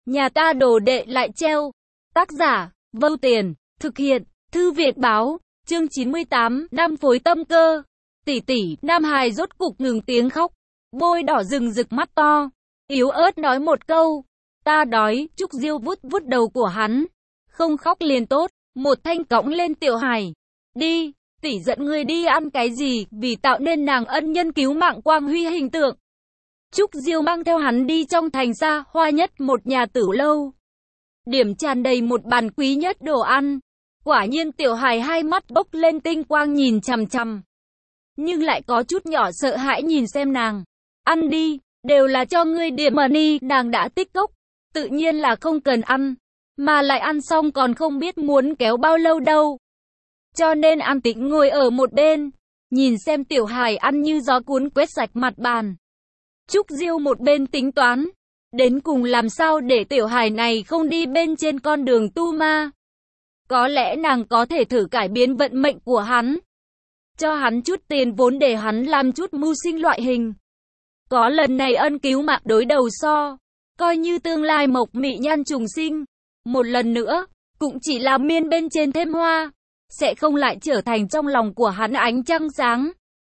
Nhà ta đồ đệ lại treo. Tác giả, Vâu Tiền, thực hiện, Thư viện báo, chương 98, Nam phối tâm cơ. Tỷ tỷ, Nam Hải rốt cục ngừng tiếng khóc, bôi đỏ rừng rực mắt to, yếu ớt nói một câu, ta đói. Trúc Diêu vuốt vuốt đầu của hắn, không khóc liền tốt, một thanh cõng lên Tiểu Hải. Đi, tỷ dẫn ngươi đi ăn cái gì, vì tạo nên nàng ân nhân cứu mạng quang huy hình tượng. Trúc Diêu mang theo hắn đi trong thành xa hoa nhất một nhà tửu lâu, điểm tràn đầy một bàn quý nhất đồ ăn. Quả nhiên Tiểu Hải hai mắt bốc lên tinh quang nhìn chằm chằm, nhưng lại có chút nhỏ sợ hãi nhìn xem nàng. Ăn đi, đều là cho ngươi điểm money. Nàng đã tích cốc, tự nhiên là không cần ăn, mà lại ăn xong còn không biết muốn kéo bao lâu đâu. Cho nên an tĩnh ngồi ở một bên, nhìn xem Tiểu Hải ăn như gió cuốn quét sạch mặt bàn. Trúc Diêu một bên tính toán, đến cùng làm sao để Tiểu Hải này không đi bên trên con đường tu ma. Có lẽ nàng có thể thử cải biến vận mệnh của hắn, cho hắn chút tiền vốn để hắn làm chút mưu sinh loại hình. Có lần này ân cứu mạng đối đầu so, coi như tương lai mộc mị nhan trùng sinh. Một lần nữa, cũng chỉ là miên bên trên thêm hoa, sẽ không lại trở thành trong lòng của hắn ánh trăng sáng.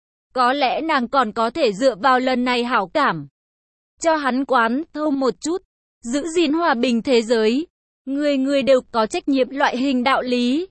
Có lẽ nàng còn có thể dựa vào lần này hảo cảm, cho hắn quán thâu một chút, giữ gìn hòa bình thế giới. Người người đều có trách nhiệm loại hình đạo lý.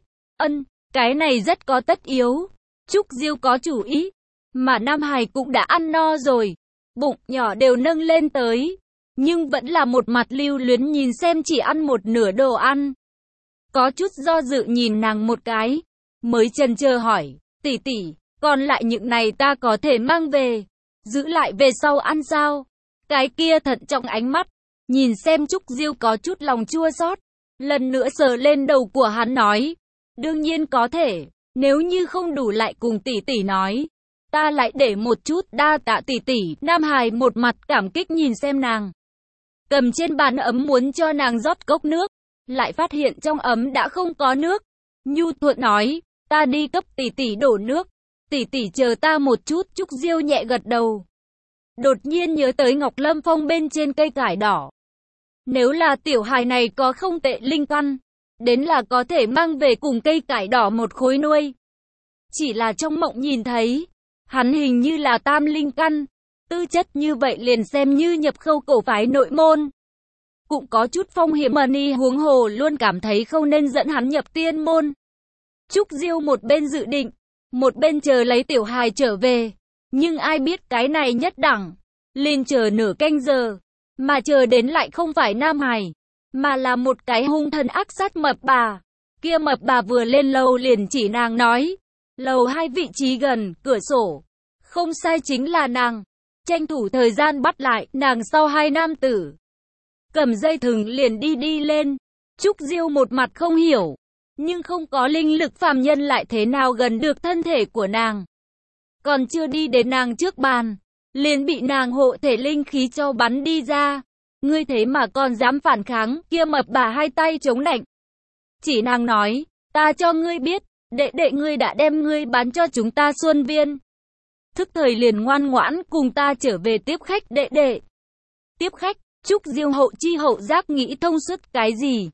Cái này rất có tất yếu. Trúc Diêu có chủ ý, mà Nam Hải cũng đã ăn no rồi, bụng nhỏ đều nâng lên tới, nhưng vẫn là một mặt lưu luyến nhìn xem chỉ ăn một nửa đồ ăn. Có chút do dự nhìn nàng một cái, mới chần chờ hỏi, tỷ tỷ, còn lại những này ta có thể mang về, giữ lại về sau ăn sao? Cái kia thận trọng ánh mắt, nhìn xem Trúc Diêu có chút lòng chua xót, lần nữa sờ lên đầu của hắn nói, đương nhiên có thể, nếu như không đủ lại cùng tỷ tỷ nói, ta lại để một chút, đa tạ tỷ tỷ. Nam Hải một mặt cảm kích nhìn xem nàng, cầm trên bàn ấm muốn cho nàng rót cốc nước, lại phát hiện trong ấm đã không có nước. Nhu thuận nói, ta đi cấp tỷ tỷ đổ nước, tỷ tỷ chờ ta một chút. Trúc Diêu nhẹ gật đầu, đột nhiên nhớ tới Ngọc Lâm Phong bên trên cây cải đỏ. Nếu là Tiểu Hải này có không tệ linh căn, đến là có thể mang về cùng cây cải đỏ một khối nuôi. Chỉ là trong mộng nhìn thấy, hắn hình như là tam linh căn, tư chất như vậy liền xem như nhập khâu cổ phái nội môn, cũng có chút phong hiểm money, huống hồ luôn cảm thấy không nên dẫn hắn nhập tiên môn. Trúc Diêu một bên dự định, một bên chờ lấy Tiểu Hải trở về, nhưng ai biết cái này nhất đẳng, liền chờ nửa canh giờ, mà chờ đến lại không phải Nam Hải, mà là một cái hung thần ác sát mập bà. Kia mập bà vừa lên lầu liền chỉ nàng nói, lầu 2 vị trí gần cửa sổ, không sai chính là nàng. Tranh thủ thời gian bắt lại nàng sau hai nam tử, cầm dây thừng liền đi lên. Trúc Diêu một mặt không hiểu, nhưng không có linh lực phàm nhân lại thế nào gần được thân thể của nàng. Còn chưa đi đến nàng trước bàn, liền bị nàng hộ thể linh khí cho bắn đi ra. Ngươi thế mà còn dám phản kháng? Kia mập bà hai tay chống nạnh, chỉ nàng nói, ta cho ngươi biết, đệ ngươi đã đem ngươi bán cho chúng ta Xuân Viên. Thức thời liền ngoan ngoãn cùng ta trở về tiếp khách. Đệ tiếp khách? Trúc Diêu hậu chi hậu giác nghĩ thông suốt cái gì?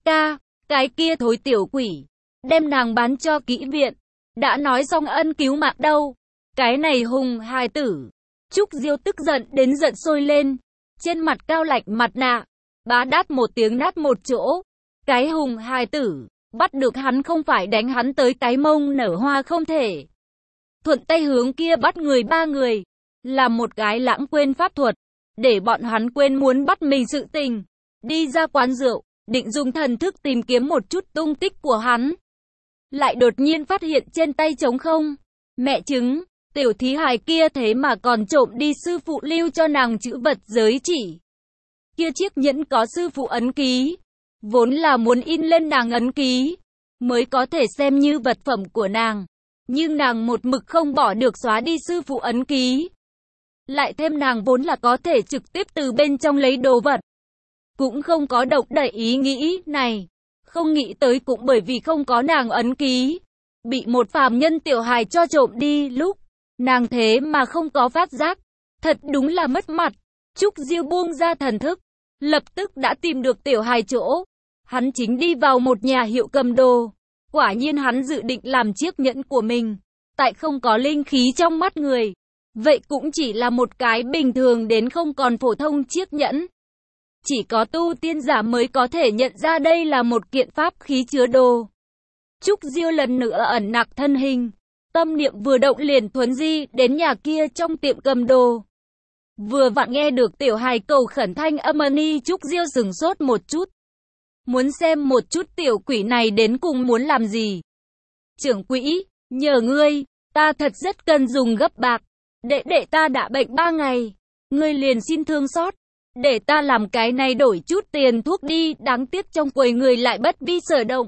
Cái kia thối tiểu quỷ, đem nàng bán cho kỹ viện, đã nói xong ân cứu mạng đâu. Cái này hùng hài tử. Trúc Diêu tức giận đến giận sôi lên, trên mặt cao lạnh mặt nạ, bá đát một tiếng nát một chỗ. Cái hùng hài tử, bắt được hắn không phải đánh hắn tới cái mông nở hoa không thể. Thuận tay hướng kia bắt người ba người, làm một cái lãng quên pháp thuật, để bọn hắn quên muốn bắt mình sự tình. Đi ra quán rượu, định dùng thần thức tìm kiếm một chút tung tích của hắn, lại đột nhiên phát hiện trên tay trống không. Mẹ chứng, tiểu thí hài kia thế mà còn trộm đi sư phụ lưu cho nàng chữ vật giới chỉ. Kia chiếc nhẫn có sư phụ ấn ký, vốn là muốn in lên nàng ấn ký, mới có thể xem như vật phẩm của nàng. Nhưng nàng một mực không bỏ được xóa đi sư phụ ấn ký. Lại thêm nàng vốn là có thể trực tiếp từ bên trong lấy đồ vật, cũng không có động đậy ý nghĩ này. Không nghĩ tới cũng bởi vì không có nàng ấn ký, bị một phàm nhân Tiểu Hải cho trộm đi lúc, nàng thế mà không có phát giác. Thật đúng là mất mặt. Trúc Diêu buông ra thần thức, lập tức đã tìm được Tiểu Hài chỗ. Hắn chính đi vào một nhà hiệu cầm đồ. Quả nhiên hắn dự định làm chiếc nhẫn của mình. Tại không có linh khí trong mắt người. Vậy cũng chỉ là một cái bình thường đến không còn phổ thông chiếc nhẫn. Chỉ có tu tiên giả mới có thể nhận ra đây là một kiện pháp khí chứa đồ. Trúc Diêu lần nữa ẩn nặc thân hình. Tâm niệm vừa động liền thuấn di đến nhà kia trong tiệm cầm đồ. Vừa vặn nghe được Tiểu Hài cầu khẩn thanh âm ni, Trúc Diêu sửng sốt một chút. Muốn xem một chút tiểu quỷ này đến cùng muốn làm gì. Trưởng quỹ, nhờ ngươi, ta thật rất cần dùng gấp bạc. Đệ ta đã bệnh 3 ngày. Ngươi liền xin thương xót. Để ta làm cái này đổi chút tiền thuốc đi, đáng tiếc trong quầy người lại bất vi sở động.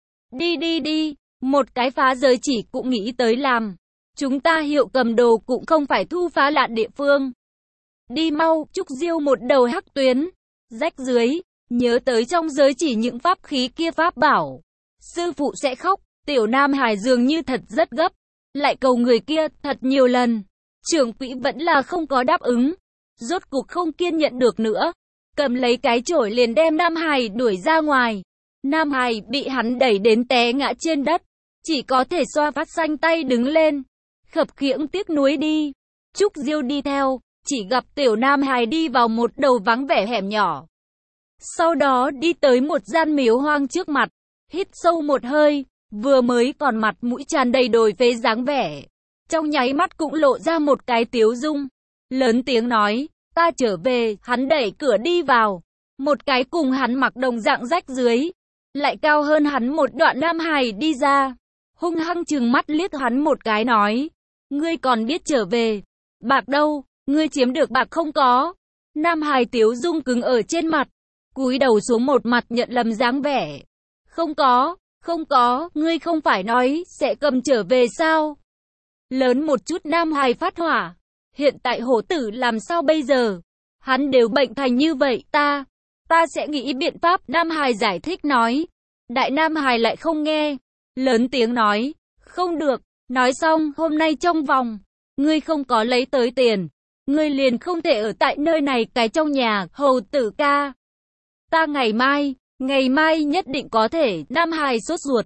Đi, một cái phá giới chỉ cũng nghĩ tới làm. Chúng ta hiệu cầm đồ cũng không phải thu phá lạn địa phương. Đi mau, Trúc Diêu một đầu hắc tuyến, rách dưới, nhớ tới trong giới chỉ những pháp khí kia pháp bảo. Sư phụ sẽ khóc, Tiểu Nam Hải dường như thật rất gấp, lại cầu người kia thật nhiều lần. Trưởng quỹ vẫn là không có đáp ứng, rốt cuộc không kiên nhẫn được nữa. Cầm lấy cái chổi liền đem Nam Hải đuổi ra ngoài. Nam Hải bị hắn đẩy đến té ngã trên đất, chỉ có thể xoa phát xanh tay đứng lên. Khập khiễng tiếc nuối đi. Trúc Diêu đi theo, chỉ gặp Tiểu Nam Hải đi vào một đầu vắng vẻ hẻm nhỏ. Sau đó đi tới một gian miếu hoang trước mặt, hít sâu một hơi, vừa mới còn mặt mũi tràn đầy đồi phế dáng vẻ. Trong nháy mắt cũng lộ ra một cái tiếu dung. Lớn tiếng nói, ta trở về, hắn đẩy cửa đi vào. Một cái cùng hắn mặc đồng dạng rách dưới, lại cao hơn hắn một đoạn Nam Hải đi ra. Hung hăng trừng mắt liếc hắn một cái nói, ngươi còn biết trở về. Bạc đâu, ngươi chiếm được bạc không có. Nam Hải tiếu dung cứng ở trên mặt, cúi đầu xuống một mặt nhận lầm dáng vẻ. Không có, ngươi không phải nói sẽ cầm trở về sao? Lớn một chút Nam Hải phát hỏa. Hiện tại hổ tử làm sao bây giờ? Hắn đều bệnh thành như vậy, ta sẽ nghĩ biện pháp. Nam Hải giải thích nói. Đại Nam Hải lại không nghe. Lớn tiếng nói, không được. Nói xong, hôm nay trong vòng, ngươi không có lấy tới tiền, ngươi liền không thể ở tại nơi này. Cái trong nhà, hầu tử ca. Ta ngày mai nhất định có thể. Nam Hải sốt ruột.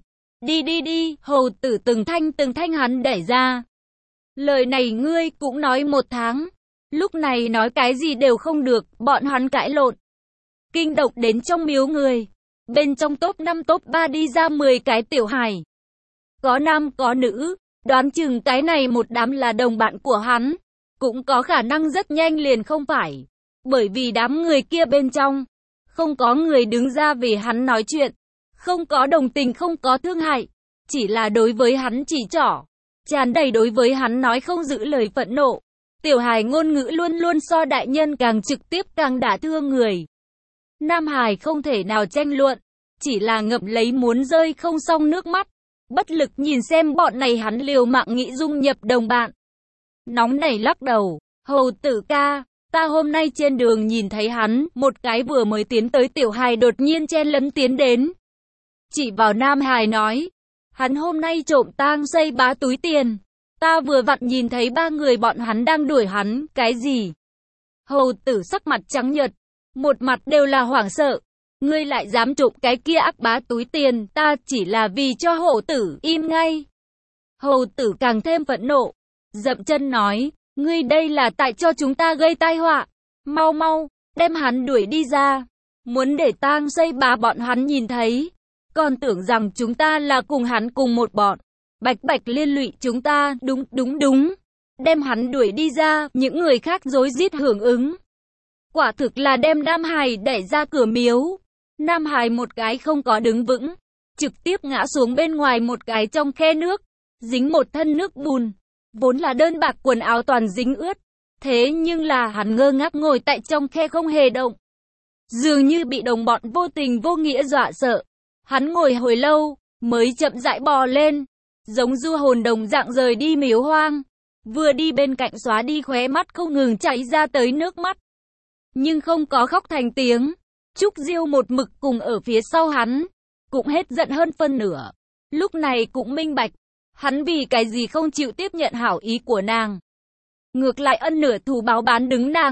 Đi, hầu tử từng thanh hắn đẩy ra. Lời này ngươi cũng nói 1 tháng. Lúc này nói cái gì đều không được, bọn hắn cãi lộn. Kinh động đến trong miếu người. Bên trong top 5 top 3 đi ra 10 cái tiểu hài. Có nam có nữ, đoán chừng cái này một đám là đồng bạn của hắn. Cũng có khả năng rất nhanh liền không phải. Bởi vì đám người kia bên trong, không có người đứng ra vì hắn nói chuyện. Không có đồng tình, không có thương hại. Chỉ là đối với hắn chỉ trỏ. Tràn đầy đối với hắn nói không giữ lời phẫn nộ. Tiểu hài ngôn ngữ luôn luôn so đại nhân càng trực tiếp càng đả thương người. Nam Hải không thể nào tranh luận, chỉ là ngậm lấy muốn rơi không xong nước mắt. Bất lực nhìn xem bọn này, hắn liều mạng nghĩ dung nhập đồng bạn. Nóng nảy lắc đầu, hầu tử ca, ta hôm nay trên đường nhìn thấy hắn, một cái vừa mới tiến tới tiểu hài đột nhiên chen lấn tiến đến. Chỉ vào Nam Hải nói, hắn hôm nay trộm tang xây bá túi tiền. Ta vừa vặn nhìn thấy 3 người bọn hắn đang đuổi hắn. Cái gì? Hầu tử sắc mặt trắng nhợt, một mặt đều là hoảng sợ. Ngươi lại dám trộm cái kia ác bá túi tiền, ta chỉ là vì cho hổ tử im ngay. Hầu tử càng thêm phẫn nộ, dậm chân nói, ngươi đây là tại cho chúng ta gây tai họa. Mau, đem hắn đuổi đi ra. Muốn để tang xây bá bọn hắn nhìn thấy, còn tưởng rằng chúng ta là cùng hắn cùng một bọn. Bạch liên lụy chúng ta, đúng. Đem hắn đuổi đi ra, những người khác rối rít hưởng ứng. Quả thực là đem Nam Hải đẩy ra cửa miếu. Nam Hải một cái không có đứng vững, trực tiếp ngã xuống bên ngoài một cái trong khe nước, dính một thân nước bùn. Vốn là đơn bạc quần áo toàn dính ướt. Thế nhưng là hắn ngơ ngác ngồi tại trong khe không hề động. Dường như bị đồng bọn vô tình vô nghĩa dọa sợ. Hắn ngồi hồi lâu, mới chậm rãi bò lên. Giống du hồn đồng dạng rời đi miếu hoang. Vừa đi bên cạnh xóa đi khóe mắt không ngừng chảy ra tới nước mắt. Nhưng không có khóc thành tiếng. Trúc Diêu một mực cùng ở phía sau hắn. Cũng hết giận hơn phân nửa. Lúc này cũng minh bạch. Hắn vì cái gì không chịu tiếp nhận hảo ý của nàng. Ngược lại ân nửa thù báo bán đứng nàng.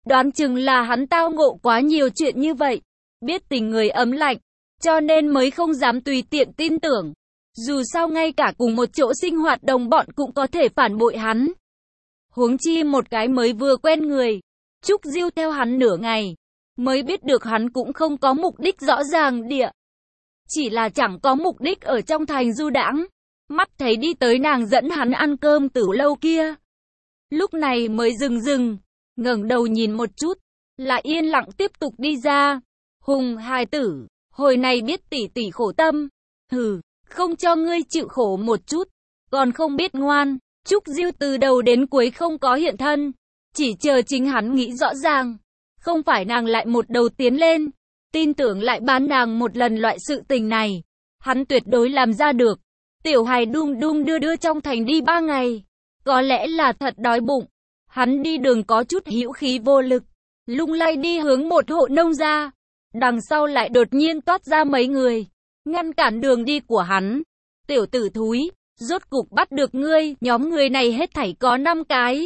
Đoán chừng là hắn tao ngộ quá nhiều chuyện như vậy, biết tình người ấm lạnh, cho nên mới không dám tùy tiện tin tưởng. Dù sao ngay cả cùng một chỗ sinh hoạt đồng bọn cũng có thể phản bội hắn. Huống chi một cái mới vừa quen người. Trúc Diêu theo hắn nửa ngày, mới biết được hắn cũng không có mục đích rõ ràng địa. Chỉ là chẳng có mục đích ở trong thành du đãng. Mắt thấy đi tới nàng dẫn hắn ăn cơm Tửu Lâu kia. Lúc này mới dừng, ngẩng đầu nhìn một chút, lại yên lặng tiếp tục đi ra. Hùng hài tử, hồi này biết tỷ tỷ khổ tâm. Hừ, không cho ngươi chịu khổ một chút, còn không biết ngoan. Trúc Diêu từ đầu đến cuối không có hiện thân, chỉ chờ chính hắn nghĩ rõ ràng. Không phải nàng lại một đầu tiến lên, tin tưởng lại bán nàng một lần loại sự tình này. Hắn tuyệt đối làm ra được. Tiểu hài đung đung đưa đưa trong thành đi 3 ngày. Có lẽ là thật đói bụng. Hắn đi đường có chút hữu khí vô lực, lung lay đi hướng một hộ nông gia. Đằng sau lại đột nhiên toát ra mấy người, ngăn cản đường đi của hắn. Tiểu tử thúi, rốt cục bắt được ngươi. Nhóm người này hết thảy có 5 cái.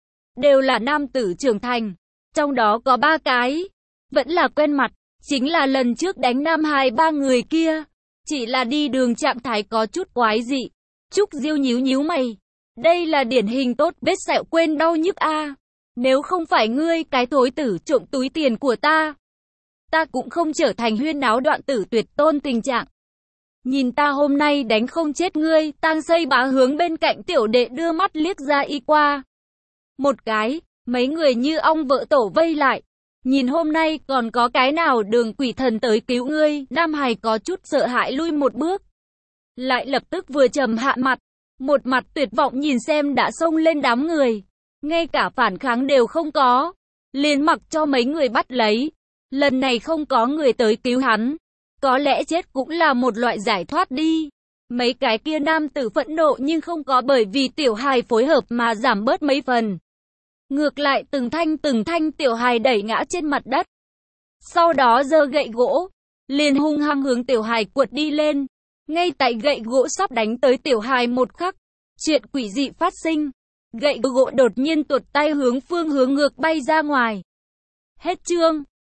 Đều là nam tử trưởng thành. Trong đó có 3 cái vẫn là quen mặt, chính là lần trước đánh Nam Hải 3 người kia. Chỉ là đi đường trạng thái có chút quái dị. Trúc Diêu nhíu mày. Đây là điển hình tốt vết sẹo quên đau nhức a. Nếu không phải ngươi cái thối tử trộm túi tiền của ta cũng không trở thành huyên náo đoạn tử tuyệt tôn tình trạng. Nhìn ta hôm nay đánh không chết ngươi. Tang Xây Bá hướng bên cạnh tiểu đệ đưa mắt liếc ra y qua. Một cái, mấy người như ong vỡ tổ vây lại. Nhìn hôm nay còn có cái nào đường quỷ thần tới cứu ngươi. Nam Hải có chút sợ hãi lui một bước, lại lập tức vừa trầm hạ mặt, một mặt tuyệt vọng nhìn xem đã xông lên đám người, ngay cả phản kháng đều không có, liền mặc cho mấy người bắt lấy. Lần này không có người tới cứu hắn, có lẽ chết cũng là một loại giải thoát đi. Mấy cái kia nam tử phẫn nộ nhưng không có bởi vì tiểu hài phối hợp mà giảm bớt mấy phần. Ngược lại từng thanh tiểu hài đẩy ngã trên mặt đất. Sau đó giơ gậy gỗ, liền hung hăng hướng tiểu hài quật đi lên. Ngay tại gậy gỗ sắp đánh tới tiểu hài một khắc, chuyện quỷ dị phát sinh. Gậy gỗ đột nhiên tuột tay hướng phương hướng ngược bay ra ngoài. Hết chương.